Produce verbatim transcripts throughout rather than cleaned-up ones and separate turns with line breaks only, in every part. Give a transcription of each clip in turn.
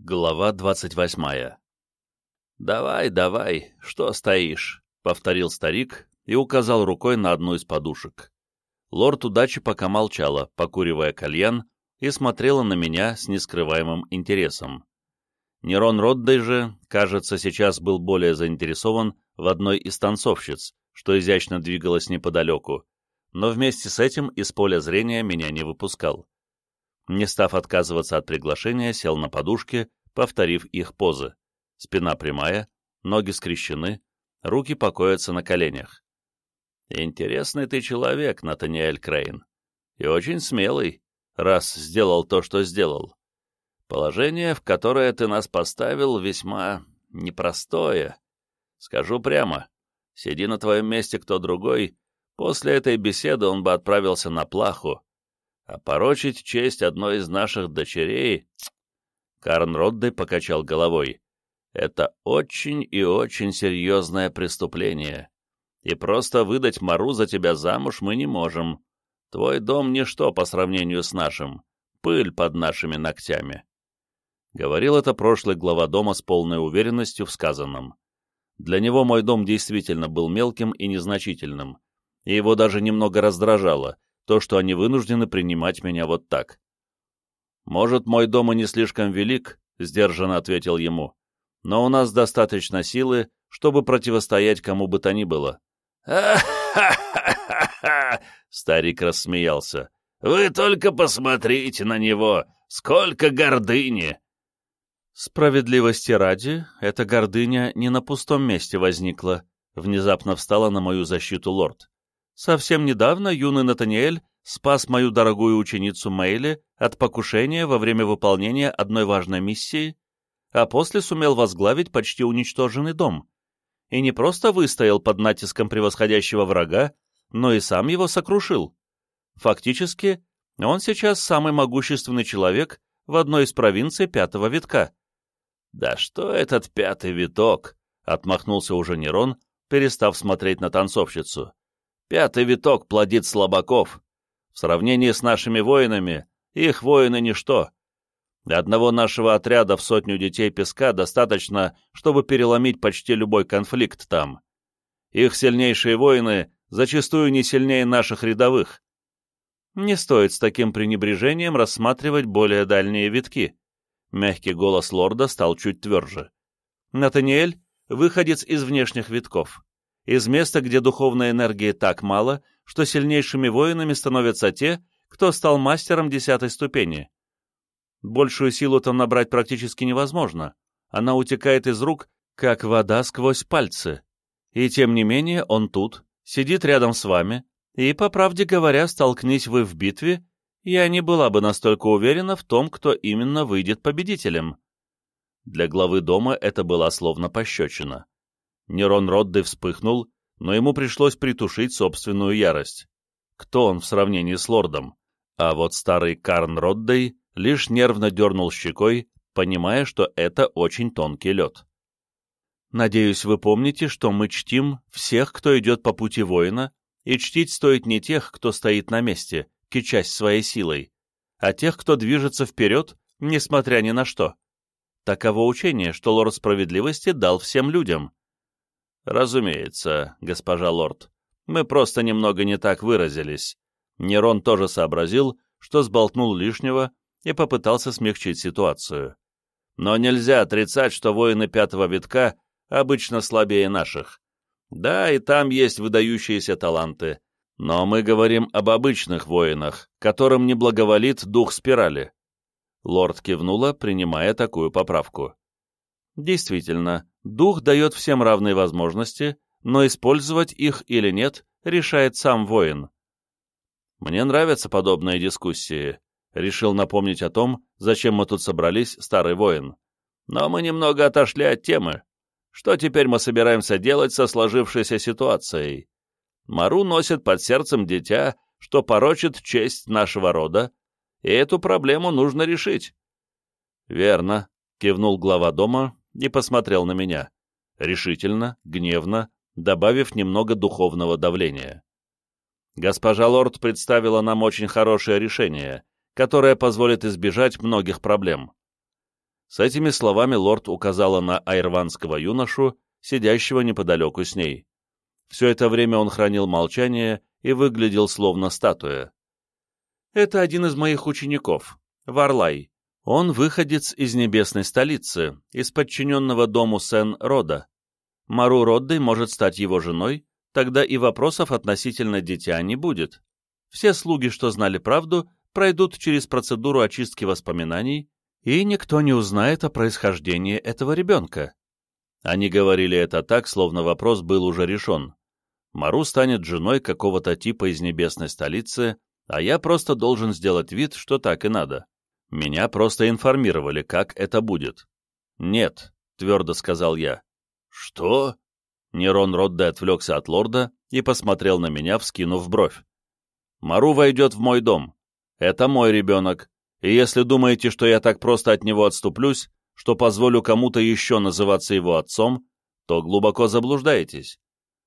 Глава двадцать восьмая. «Давай, давай, что стоишь?» — повторил старик и указал рукой на одну из подушек. Лорд удачи пока молчала, покуривая кальян, и смотрела на меня с нескрываемым интересом. Нерон Роддей же, кажется, сейчас был более заинтересован в одной из танцовщиц, что изящно двигалась неподалеку, но вместе с этим из поля зрения меня не выпускал. Не став отказываться от приглашения, сел на подушке, повторив их позы. Спина прямая, ноги скрещены, руки покоятся на коленях. «Интересный ты человек, Натаниэль Крейн, и очень смелый, раз сделал то, что сделал. Положение, в которое ты нас поставил, весьма непростое. Скажу прямо, сиди на твоем месте кто другой, после этой беседы он бы отправился на плаху, а порочить честь одной из наших дочерей...» Карн Роддей покачал головой. «Это очень и очень серьезное преступление. И просто выдать Мару за тебя замуж мы не можем. Твой дом ничто по сравнению с нашим. Пыль под нашими ногтями». Говорил это прошлый глава дома с полной уверенностью в сказанном. Для него мой дом действительно был мелким и незначительным, и его даже немного раздражало то, что они вынуждены принимать меня вот так. «Может, мой дом и не слишком велик», — сдержанно ответил ему, «но у нас достаточно силы, чтобы противостоять кому бы то ни было». «Ха-ха-ха-ха!» — старик рассмеялся. «Вы только посмотрите на него! Сколько гордыни!» «Справедливости ради, эта гордыня не на пустом месте возникла», — внезапно встала на мою защиту лорд. «Совсем недавно юный Натаниэль спас мою дорогую ученицу Мэйли от покушения во время выполнения одной важной миссии, а после сумел возглавить почти уничтоженный дом. И не просто выстоял под натиском превосходящего врага, но и сам его сокрушил. Фактически, он сейчас самый могущественный человек в одной из провинций Пятого Витка». «Да что этот Пятый Виток?» — отмахнулся уже Нерон, перестав смотреть на танцовщицу. «Пятый Виток плодит слабаков. В сравнении с нашими воинами, их воины ничто. Одного нашего отряда в сотню детей песка достаточно, чтобы переломить почти любой конфликт там. Их сильнейшие воины зачастую не сильнее наших рядовых. Не стоит с таким пренебрежением рассматривать более дальние витки». Мягкий голос лорда стал чуть тверже. «Натаниэль — выходец из внешних витков, из места, где духовной энергии так мало, что сильнейшими воинами становятся те, кто стал мастером десятой ступени. Большую силу там набрать практически невозможно, она утекает из рук, как вода сквозь пальцы. И тем не менее он тут, сидит рядом с вами, и, по правде говоря, столкнись вы в битве, я не была бы настолько уверена в том, кто именно выйдет победителем». Для главы дома это была словно пощечина. Нерон Роддей вспыхнул, но ему пришлось притушить собственную ярость. Кто он в сравнении с лордом? А вот старый Карн Роддей лишь нервно дернул щекой, понимая, что это очень тонкий лед. «Надеюсь, вы помните, что мы чтим всех, кто идет по пути воина, и чтить стоит не тех, кто стоит на месте, кичась своей силой, а тех, кто движется вперед, несмотря ни на что. Таково учение, что лорд справедливости дал всем людям». «Разумеется, госпожа лорд, мы просто немного не так выразились». Нерон тоже сообразил, что сболтнул лишнего, и попытался смягчить ситуацию. «Но нельзя отрицать, что воины Пятого Витка обычно слабее наших. Да, и там есть выдающиеся таланты, но мы говорим об обычных воинах, которым не благоволит дух спирали». Лорд кивнула, принимая такую поправку. «Действительно, дух дает всем равные возможности, но использовать их или нет решает сам воин». «Мне нравятся подобные дискуссии», — решил напомнить о том, зачем мы тут собрались, старый воин. «Но мы немного отошли от темы. Что теперь мы собираемся делать со сложившейся ситуацией? Мару носит под сердцем дитя, что порочит честь нашего рода, и эту проблему нужно решить». «Верно», — кивнул глава дома и посмотрел на меня, решительно, гневно, добавив немного духовного давления. «Госпожа лорд представила нам очень хорошее решение, которое позволит избежать многих проблем. С этими словами лорд указала на айрванского юношу, сидящего неподалеку с ней. Все это время он хранил молчание и выглядел словно статуя. «Это один из моих учеников, Варлай. Он выходец из небесной столицы, из подчиненного дому Сен-Рода. Мару Роддой может стать его женой, тогда и вопросов относительно дитя не будет. Все слуги, что знали правду, пройдут через процедуру очистки воспоминаний, и никто не узнает о происхождении этого ребенка». Они говорили это так, словно вопрос был уже решен. Мару станет женой какого-то типа из небесной столицы, а я просто должен сделать вид, что так и надо. Меня просто информировали, как это будет. «Нет», — твердо сказал я. «Что?» Нерон Роддой отвлекся от лорда и посмотрел на меня, вскинув бровь. «Мару войдет в мой дом. Это мой ребенок, и если думаете, что я так просто от него отступлюсь, что позволю кому-то еще называться его отцом, то глубоко заблуждаетесь».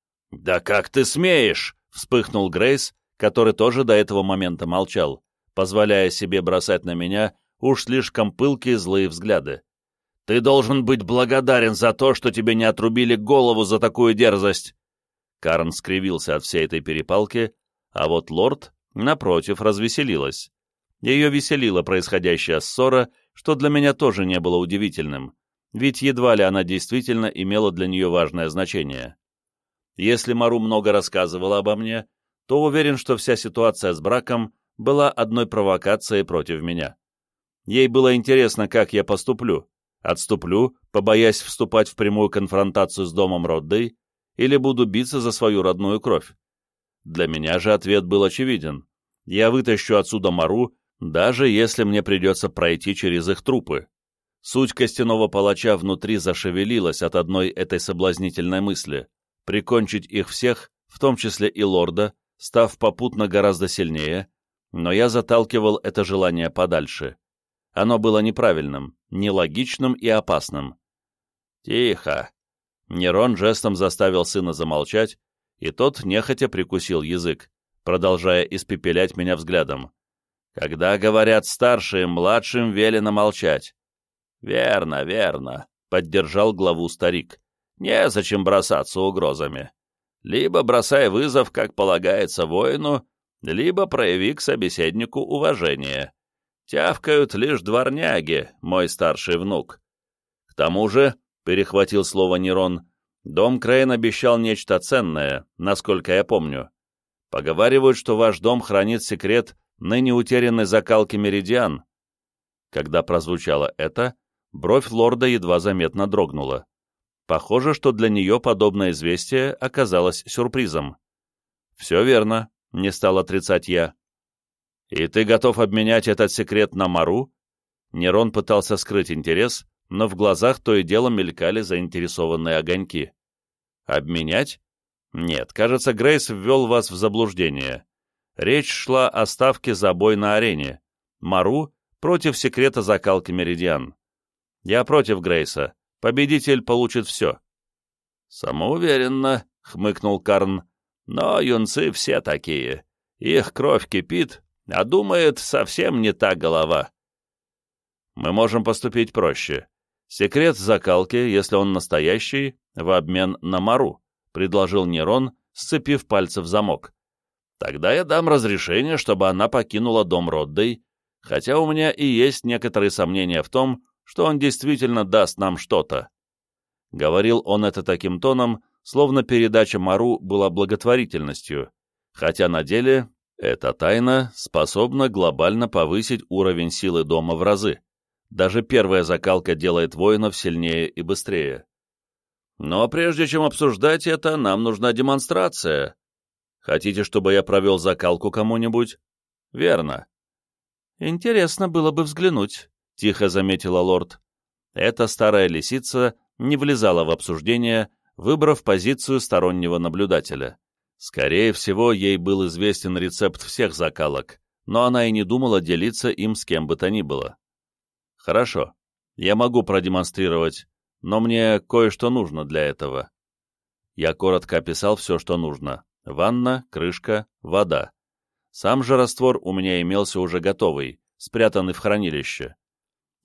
«Да как ты смеешь?» — вспыхнул Грейс, который тоже до этого момента молчал, позволяя себе бросать на меня уж слишком пылкие злые взгляды. «Ты должен быть благодарен за то, что тебе не отрубили голову за такую дерзость!» Карн скривился от всей этой перепалки, а вот лорд, напротив, развеселилась. Ее веселила происходящая ссора, что для меня тоже не было удивительным, ведь едва ли она действительно имела для нее важное значение. Если Мару много рассказывала обо мне, то уверен, что вся ситуация с браком была одной провокацией против меня. Ей было интересно, как я поступлю. Отступлю, побоясь вступать в прямую конфронтацию с домом Роддой, или буду биться за свою родную кровь. Для меня же ответ был очевиден. Я вытащу отсюда Мару, даже если мне придется пройти через их трупы. Суть костяного палача внутри зашевелилась от одной этой соблазнительной мысли — прикончить их всех, в том числе и лорда, став попутно гораздо сильнее, но я заталкивал это желание подальше. Оно было неправильным, нелогичным и опасным. «Тихо!» Нерон жестом заставил сына замолчать, и тот нехотя прикусил язык, продолжая испепелять меня взглядом. «Когда говорят старшие, младшим велено молчать». «Верно, верно», — поддержал главу старик. «Незачем бросаться угрозами. Либо бросай вызов, как полагается воину, либо прояви к собеседнику уважение. Тявкают лишь дворняги, мой старший внук. К тому же, — перехватил слово Нерон, — дом Крейн обещал нечто ценное, насколько я помню. Поговаривают, что ваш дом хранит секрет ныне утерянной закалки Меридиан». Когда прозвучало это, бровь лорда едва заметно дрогнула. Похоже, что для нее подобное известие оказалось сюрпризом. «Все верно», — не стал отрицать я. «И ты готов обменять этот секрет на Мару?» Нерон пытался скрыть интерес, но в глазах то и дело мелькали заинтересованные огоньки. «Обменять? Нет, кажется, Грейс ввел вас в заблуждение. Речь шла о ставке за бой на арене. Мару против секрета закалки Меридиан. Я против Грейса. Победитель получит все». «Самоуверенно», — хмыкнул Карн, — «но юнцы все такие. Их кровь кипит, а думает совсем не та голова». «Мы можем поступить проще. Секрет закалки, если он настоящий, в обмен на Мару», — предложил Нерон, сцепив пальцы в замок. «Тогда я дам разрешение, чтобы она покинула дом Роддой, хотя у меня и есть некоторые сомнения в том, что он действительно даст нам что-то». Говорил он это таким тоном, словно передача Мару была благотворительностью, хотя на деле эта тайна способна глобально повысить уровень силы дома в разы. Даже первая закалка делает воинов сильнее и быстрее. Но прежде чем обсуждать это, нам нужна демонстрация. Хотите, чтобы я провел закалку кому-нибудь? Верно. Интересно было бы взглянуть, — тихо заметила лорд. Эта старая лисица не влезала в обсуждение, выбрав позицию стороннего наблюдателя. Скорее всего, ей был известен рецепт всех закалок, но она и не думала делиться им с кем бы то ни было. «Хорошо, я могу продемонстрировать, но мне кое-что нужно для этого». Я коротко описал все, что нужно. Ванна, крышка, вода. Сам же раствор у меня имелся уже готовый, спрятанный в хранилище.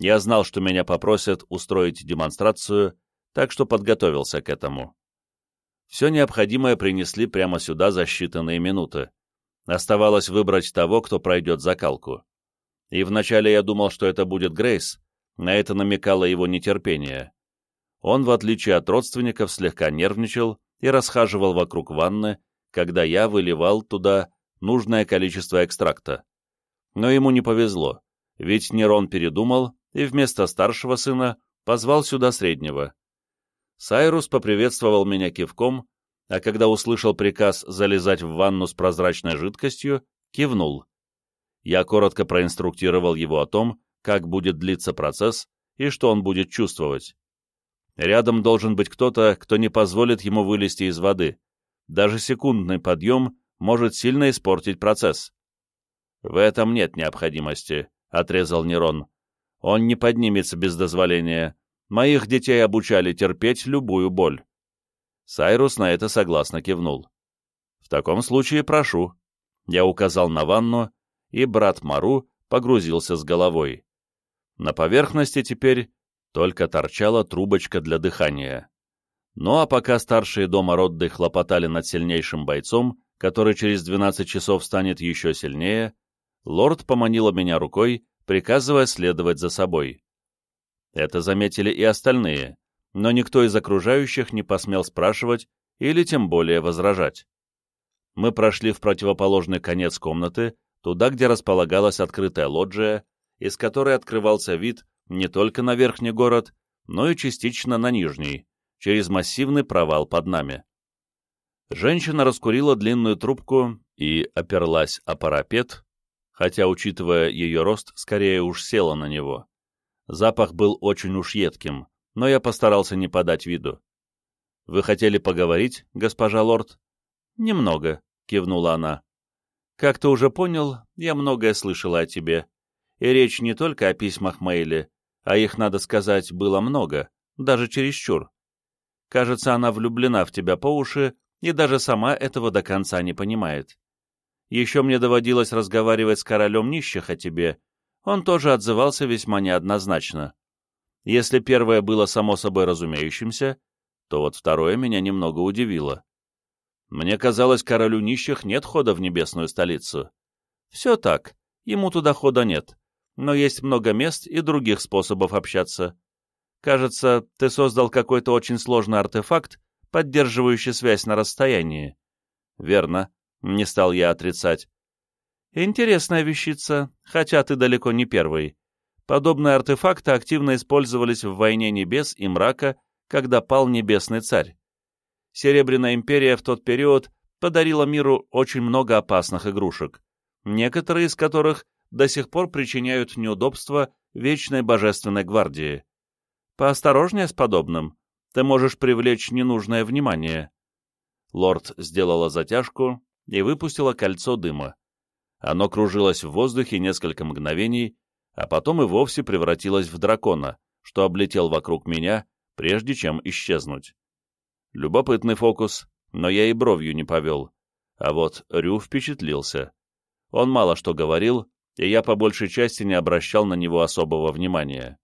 Я знал, что меня попросят устроить демонстрацию, так что подготовился к этому. Все необходимое принесли прямо сюда за считанные минуты. Оставалось выбрать того, кто пройдет закалку. И вначале я думал, что это будет Грейс, на это намекало его нетерпение. Он, в отличие от родственников, слегка нервничал и расхаживал вокруг ванны, когда я выливал туда нужное количество экстракта. Но ему не повезло, ведь Нерон передумал и вместо старшего сына позвал сюда среднего. Сайрус поприветствовал меня кивком, а когда услышал приказ залезать в ванну с прозрачной жидкостью, кивнул. Я коротко проинструктировал его о том, как будет длиться процесс и что он будет чувствовать. Рядом должен быть кто-то, кто не позволит ему вылезти из воды. Даже секундный подъем может сильно испортить процесс. «В этом нет необходимости», — отрезал Нерон. «Он не поднимется без дозволения. Моих детей обучали терпеть любую боль». Сайрус на это согласно кивнул. «В таком случае прошу». Я указал на ванну, и брат Мару погрузился с головой. На поверхности теперь только торчала трубочка для дыхания. Ну а пока старшие дома Родды хлопотали над сильнейшим бойцом, который через двенадцать часов станет еще сильнее, лорд поманила меня рукой, приказывая следовать за собой. Это заметили и остальные, но никто из окружающих не посмел спрашивать или тем более возражать. Мы прошли в противоположный конец комнаты, туда, где располагалась открытая лоджия, из которой открывался вид не только на верхний город, но и частично на нижний, через массивный провал под нами. Женщина раскурила длинную трубку и оперлась о парапет, хотя, учитывая ее рост, скорее уж села на него. Запах был очень уж едким, но я постарался не подать виду. «Вы хотели поговорить, госпожа лорд?» «Немного», — кивнула она. «Как ты уже понял, я многое слышала о тебе. И речь не только о письмах Мэйли, а их, надо сказать, было много, даже чересчур. Кажется, она влюблена в тебя по уши и даже сама этого до конца не понимает. Еще мне доводилось разговаривать с королем нищих о тебе, он тоже отзывался весьма неоднозначно. Если первое было само собой разумеющимся, то вот второе меня немного удивило. Мне казалось, королю нищих нет хода в небесную столицу. Все так, ему туда хода нет, но есть много мест и других способов общаться. Кажется, ты создал какой-то очень сложный артефакт, поддерживающий связь на расстоянии. Верно, не стал я отрицать. Интересная вещица, хотя ты далеко не первый. Подобные артефакты активно использовались в войне небес и мрака, когда пал небесный царь. Серебряная империя в тот период подарила миру очень много опасных игрушек, некоторые из которых до сих пор причиняют неудобства Вечной Божественной Гвардии. Поосторожнее с подобным, ты можешь привлечь ненужное внимание. Лорд сделала затяжку и выпустила кольцо дыма. Оно кружилось в воздухе несколько мгновений, а потом и вовсе превратилось в дракона, что облетел вокруг меня, прежде чем исчезнуть. Любопытный фокус, но я и бровью не повел. А вот Рю впечатлился. Он мало что говорил, и я по большей части не обращал на него особого внимания.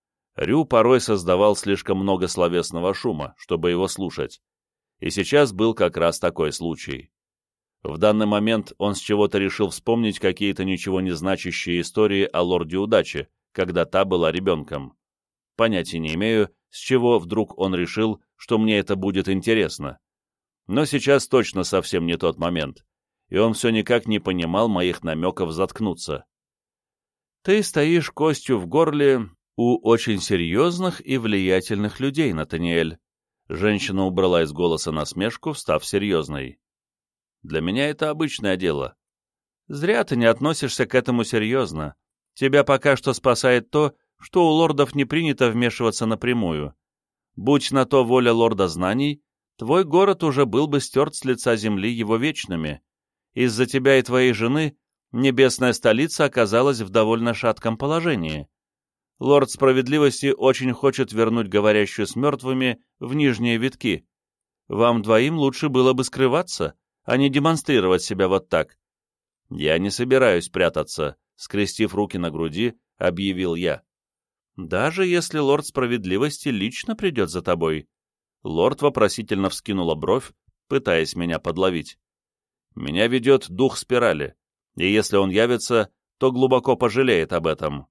Рю порой создавал слишком много словесного шума, чтобы его слушать. И сейчас был как раз такой случай. В данный момент он с чего-то решил вспомнить какие-то ничего не значащие истории о лорде удачи, когда та была ребенком. Понятия не имею, с чего вдруг он решил, что мне это будет интересно. Но сейчас точно совсем не тот момент, и он все никак не понимал моих намеков заткнуться. «Ты стоишь костью в горле у очень серьезных и влиятельных людей, Натаниэль». Женщина убрала из голоса насмешку, став серьезной. «Для меня это обычное дело. Зря ты не относишься к этому серьезно. Тебя пока что спасает то, что у лордов не принято вмешиваться напрямую. Будь на то воля лорда знаний, твой город уже был бы стерт с лица земли его вечными. Из-за тебя и твоей жены небесная столица оказалась в довольно шатком положении. Лорд Справедливости очень хочет вернуть говорящую с мертвыми в нижние витки. Вам двоим лучше было бы скрываться, а не демонстрировать себя вот так. Я не собираюсь прятаться, скрестив руки на груди, объявил я. Даже если лорд справедливости лично придет за тобой. Лорд вопросительно вскинула бровь, пытаясь меня подловить. Меня ведет дух спирали, и если он явится, то глубоко пожалеет об этом.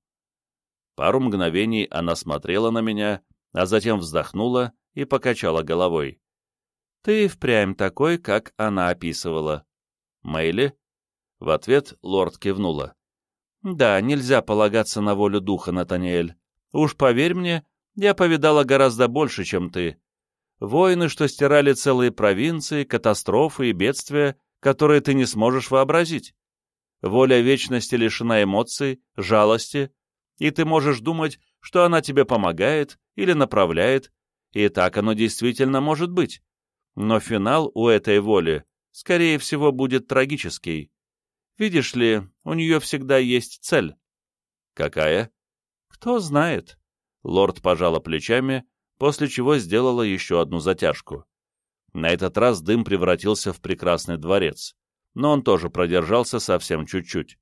Пару мгновений она смотрела на меня, а затем вздохнула и покачала головой. «Ты впрямь такой, как она описывала». «Мэйли?» В ответ лорд кивнула. «Да, нельзя полагаться на волю духа, Натаниэль. Уж поверь мне, я повидала гораздо больше, чем ты. Войны, что стирали целые провинции, катастрофы и бедствия, которые ты не сможешь вообразить. Воля вечности лишена эмоций, жалости, и ты можешь думать, что она тебе помогает или направляет, и так оно действительно может быть. Но финал у этой воли, скорее всего, будет трагический. Видишь ли, у нее всегда есть цель». «Какая?» «Кто знает». Лорд пожала плечами, после чего сделала еще одну затяжку. На этот раз дым превратился в прекрасный дворец, но он тоже продержался совсем чуть-чуть.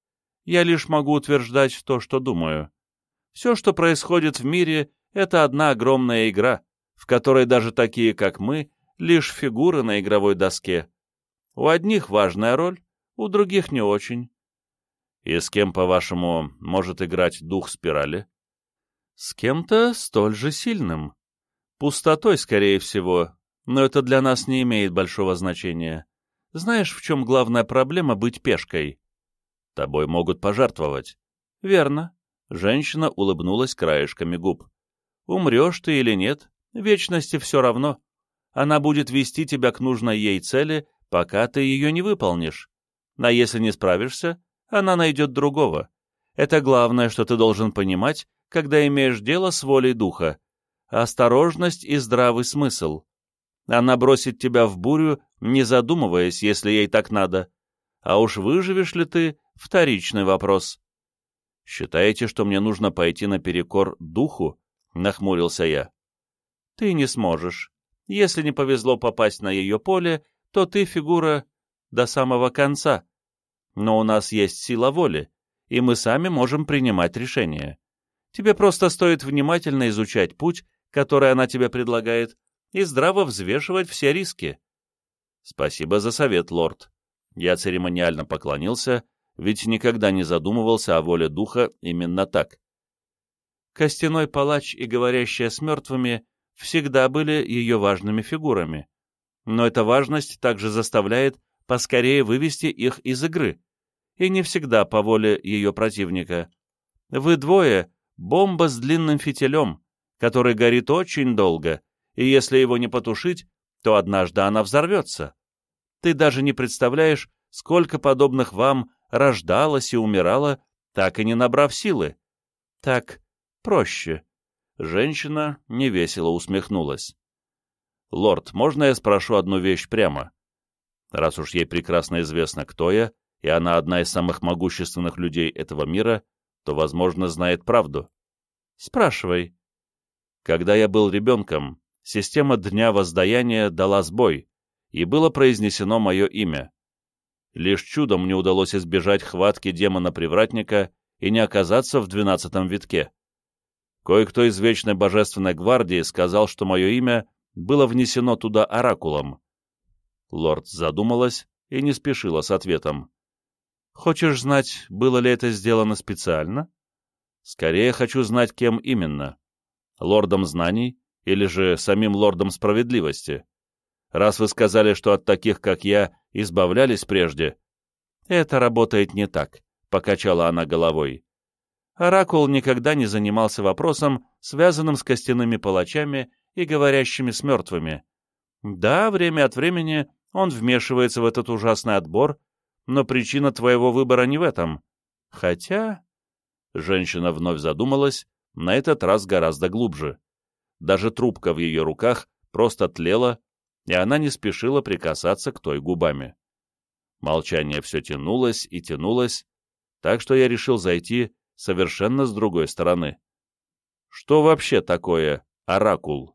«Я лишь могу утверждать то, что думаю. Все, что происходит в мире, это одна огромная игра, в которой даже такие, как мы, лишь фигуры на игровой доске. У одних важная роль, у других не очень». «И с кем, по-вашему, может играть дух спирали?» «С кем-то столь же сильным. Пустотой, скорее всего, но это для нас не имеет большого значения. Знаешь, в чем главная проблема быть пешкой?» «Тобой могут пожертвовать». «Верно». Женщина улыбнулась краешками губ. «Умрешь ты или нет, вечности все равно. Она будет вести тебя к нужной ей цели, пока ты ее не выполнишь. А если не справишься, она найдет другого. Это главное, что ты должен понимать, когда имеешь дело с волей духа. Осторожность и здравый смысл. Она бросит тебя в бурю, не задумываясь, если ей так надо. А уж выживешь ли ты — вторичный вопрос». «Считаете, что мне нужно пойти наперекор духу?» — нахмурился я. «Ты не сможешь. Если не повезло попасть на ее поле, то ты фигура до самого конца. Но у нас есть сила воли, и мы сами можем принимать решения. Тебе просто стоит внимательно изучать путь, который она тебе предлагает, и здраво взвешивать все риски». «Спасибо за совет, лорд». Я церемониально поклонился, ведь никогда не задумывался о воле духа именно так. Костяной палач и говорящая с мертвыми всегда были ее важными фигурами. Но эта важность также заставляет поскорее вывести их из игры, и не всегда по воле ее противника. Вы двое — бомба с длинным фитилем, который горит очень долго, и если его не потушить, то однажды она взорвется. Ты даже не представляешь, сколько подобных вам рождалось и умирало, так и не набрав силы. Так проще. Женщина невесело усмехнулась. «Лорд, можно я спрошу одну вещь прямо? Раз уж ей прекрасно известно, кто я, и она одна из самых могущественных людей этого мира, то, возможно, знает правду. Спрашивай». Когда я был ребенком, система Дня Воздаяния дала сбой, и было произнесено мое имя. Лишь чудом мне удалось избежать хватки демона-привратника и не оказаться в двенадцатом витке. Кое-кто из Вечной Божественной Гвардии сказал, что мое имя было внесено туда оракулом. Лорд задумалась и не спешила с ответом. «Хочешь знать, было ли это сделано специально?» «Скорее хочу знать, кем именно. Лордом знаний или же самим лордом справедливости? Раз вы сказали, что от таких, как я, избавлялись прежде...» «Это работает не так», — покачала она головой. «Оракул никогда не занимался вопросом, связанным с костяными палачами и говорящими с мертвыми. Да, время от времени он вмешивается в этот ужасный отбор, но причина твоего выбора не в этом. Хотя...» Женщина вновь задумалась, на этот раз гораздо глубже. Даже трубка в ее руках просто тлела, и она не спешила прикасаться к той губами. Молчание все тянулось и тянулось, так что я решил зайти совершенно с другой стороны. Что вообще такое оракул?